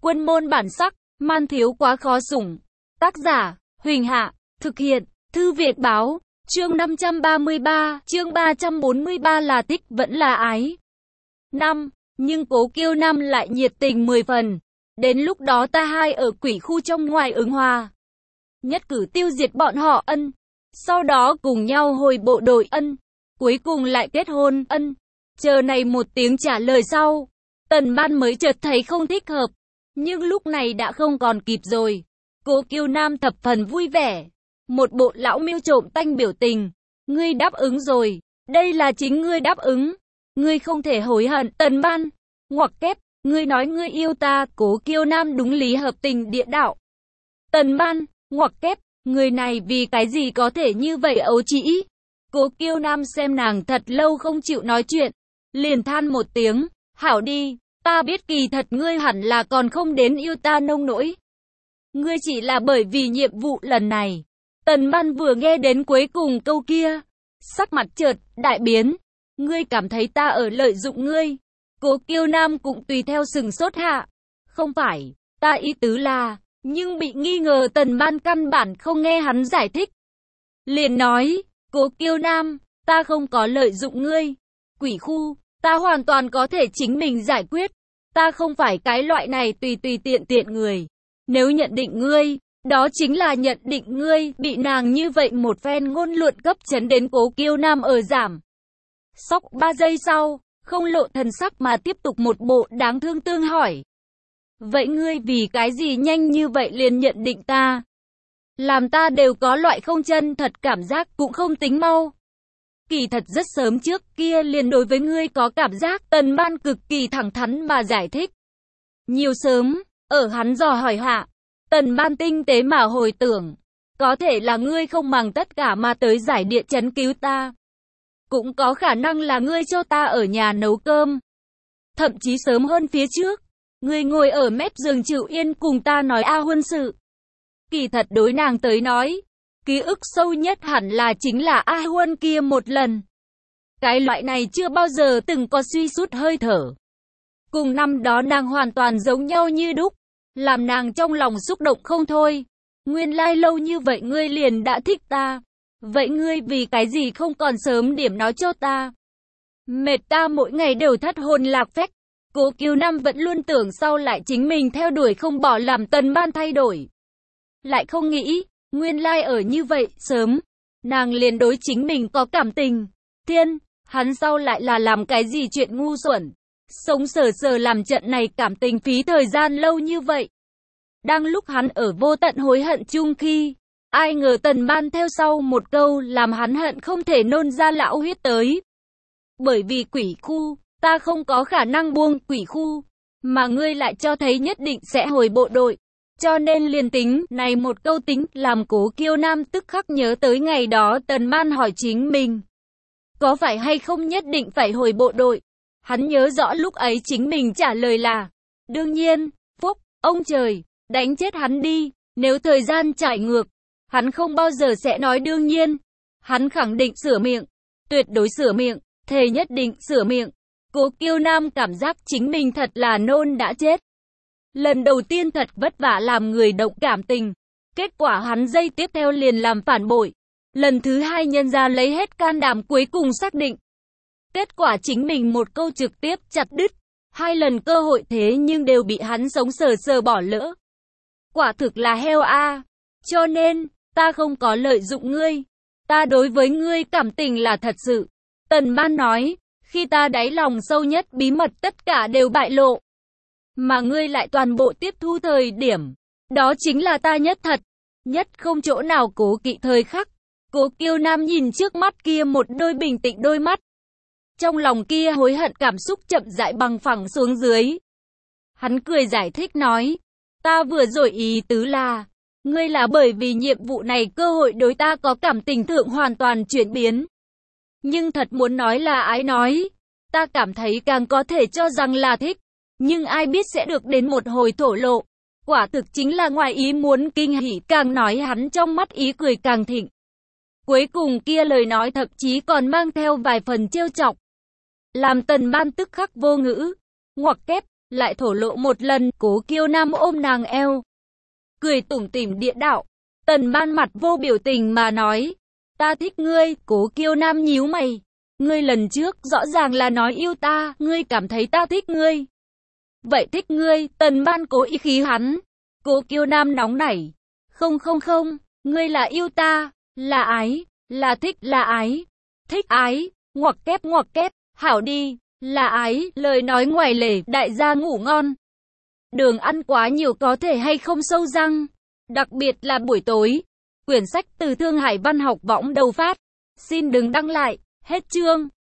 Quân môn bản sắc, man thiếu quá khó sủng. Tác giả, Huỳnh Hạ, thực hiện, Thư Việt Báo, chương 533, chương 343 là thích vẫn là ái. Nhưng Cố Kiêu Nam lại nhiệt tình 10 phần. Đến lúc đó ta hai ở quỷ khu trong ngoài ứng hòa. Nhất cử tiêu diệt bọn họ ân. Sau đó cùng nhau hồi bộ đội ân. Cuối cùng lại kết hôn ân. Chờ này một tiếng trả lời sau. Tần Ban mới chợt thấy không thích hợp. Nhưng lúc này đã không còn kịp rồi. Cố Kiêu Nam thập phần vui vẻ. Một bộ lão miêu trộm tanh biểu tình. Ngươi đáp ứng rồi. Đây là chính ngươi đáp ứng. Ngươi không thể hối hận. Tần Ban. Ngoặc kép. Ngươi nói ngươi yêu ta. Cố Kiêu Nam đúng lý hợp tình địa đạo. Tần Ban. Ngoặc kép. Người này vì cái gì có thể như vậy ấu trĩ. Cố Kiêu Nam xem nàng thật lâu không chịu nói chuyện. Liền than một tiếng. Hảo đi. Ta biết kỳ thật ngươi hẳn là còn không đến yêu ta nông nỗi. Ngươi chỉ là bởi vì nhiệm vụ lần này. Tần Ban vừa nghe đến cuối cùng câu kia. Sắc mặt chợt đại biến. Ngươi cảm thấy ta ở lợi dụng ngươi. Cố Kiêu Nam cũng tùy theo sừng sốt hạ. Không phải, ta ý tứ là, nhưng bị nghi ngờ. Tần Ban căn bản không nghe hắn giải thích. Liền nói, Cố Kiêu Nam, ta không có lợi dụng ngươi. Quỷ khu, ta hoàn toàn có thể chính mình giải quyết. Ta không phải cái loại này tùy tiện người. Nếu nhận định ngươi, đó chính là nhận định ngươi. Bị nàng như vậy một phen ngôn luận cấp chấn đến Cố Kiêu Nam ở giảm. Sốc 3 giây sau, không lộ thần sắc mà tiếp tục một bộ đáng thương tương hỏi. Vậy ngươi vì cái gì nhanh như vậy liền nhận định ta? Làm ta đều có loại không chân thật cảm giác cũng không tính mau. Kỳ thật rất sớm trước kia liền đối với ngươi có cảm giác. Tần Ban cực kỳ thẳng thắn mà giải thích. Nhiều sớm, ở hắn dò hỏi hạ. Tần Ban tinh tế mà hồi tưởng. Có thể là ngươi không màng tất cả mà tới giải địa chấn cứu ta. Cũng có khả năng là ngươi cho ta ở nhà nấu cơm. Thậm chí sớm hơn phía trước. Ngươi ngồi ở mép giường chịu yên cùng ta nói huân sự. Kỳ thật đối nàng tới nói. Ký ức sâu nhất hẳn là chính là huân kia một lần. Cái loại này chưa bao giờ từng có suy sút hơi thở. Cùng năm đó nàng hoàn toàn giống nhau như đúc. Làm nàng trong lòng xúc động không thôi. Nguyên lai lâu như vậy ngươi liền đã thích ta. Vậy ngươi vì cái gì không còn sớm điểm nói cho ta? Mệt ta mỗi ngày đều thất hồn lạc phách. Cố Kiêu Nam vẫn luôn tưởng sau lại chính mình theo đuổi không bỏ làm Tần Ban thay đổi. Lại không nghĩ, nguyên lai ở như vậy, sớm. Nàng liền đối chính mình có cảm tình. Thiên, hắn sau lại là làm cái gì chuyện ngu xuẩn. Sống sờ làm trận này cảm tình phí thời gian lâu như vậy. Đang lúc hắn ở vô tận hối hận chung khi. Ai ngờ Tần Ban theo sau một câu làm hắn hận không thể nôn ra lão huyết tới. Bởi vì quỷ khu, ta không có khả năng buông quỷ khu, mà ngươi lại cho thấy nhất định sẽ hồi bộ đội. Cho nên liền tính, này một câu tính làm Cố Kiêu Nam tức khắc nhớ tới ngày đó Tần Ban hỏi chính mình. Có phải hay không nhất định phải hồi bộ đội? Hắn nhớ rõ lúc ấy chính mình trả lời là, đương nhiên, phúc, ông trời, đánh chết hắn đi, nếu thời gian trải ngược. Hắn không bao giờ sẽ nói đương nhiên. Hắn khẳng định sửa miệng. Tuyệt đối sửa miệng. Thề nhất định sửa miệng. Cố Kiêu Nam cảm giác chính mình thật là nôn đã chết. Lần đầu tiên thật vất vả làm người động cảm tình. Kết quả hắn giây tiếp theo liền làm phản bội. Lần thứ hai nhân ra lấy hết can đảm cuối cùng xác định. Kết quả chính mình một câu trực tiếp chặt đứt. 2 lần cơ hội thế nhưng đều bị hắn sống sờ bỏ lỡ. Quả thực là heo a. Cho nên, ta không có lợi dụng ngươi. Ta đối với ngươi cảm tình là thật sự. Tần Ban nói, khi ta đáy lòng sâu nhất bí mật tất cả đều bại lộ. Mà ngươi lại toàn bộ tiếp thu thời điểm. Đó chính là ta nhất thật. Nhất không chỗ nào cố kỵ thời khắc. Cố Kiêu Nam nhìn trước mắt kia một đôi bình tĩnh đôi mắt. Trong lòng kia hối hận cảm xúc chậm rãi bằng phẳng xuống dưới. Hắn cười giải thích nói. Ta vừa rồi ý tứ là. Ngươi là bởi vì nhiệm vụ này cơ hội đối ta có cảm tình thượng hoàn toàn chuyển biến. Nhưng thật muốn nói là ái nói. Ta cảm thấy càng có thể cho rằng là thích. Nhưng ai biết sẽ được đến một hồi thổ lộ. Quả thực chính là ngoài ý muốn kinh hỉ, càng nói hắn trong mắt ý cười càng thịnh. Cuối cùng kia lời nói thậm chí còn mang theo vài phần trêu chọc. Làm Tần Ban tức khắc vô ngữ. Ngoặc kép, lại thổ lộ một lần, Cố Kiêu Nam ôm nàng eo, cười tủm tỉm địa đạo. Tần Ban mặt vô biểu tình mà nói, ta thích ngươi. Cố Kiêu Nam nhíu mày, ngươi lần trước rõ ràng là nói yêu ta, ngươi cảm thấy ta thích ngươi. Vậy thích ngươi, Tần Ban cố ý khí hắn. Cố Kiêu Nam nóng nảy, không, ngươi là yêu ta, là ái, là thích, là ái, thích ái, ngoặc kép, hảo đi, là ái, lời nói ngoài lề, đại gia ngủ ngon. Đường ăn quá nhiều có thể hay không sâu răng, đặc biệt là buổi tối. Quyển sách từ Thương Hải Văn học võng đầu phát. Xin đừng đăng lại, hết chương.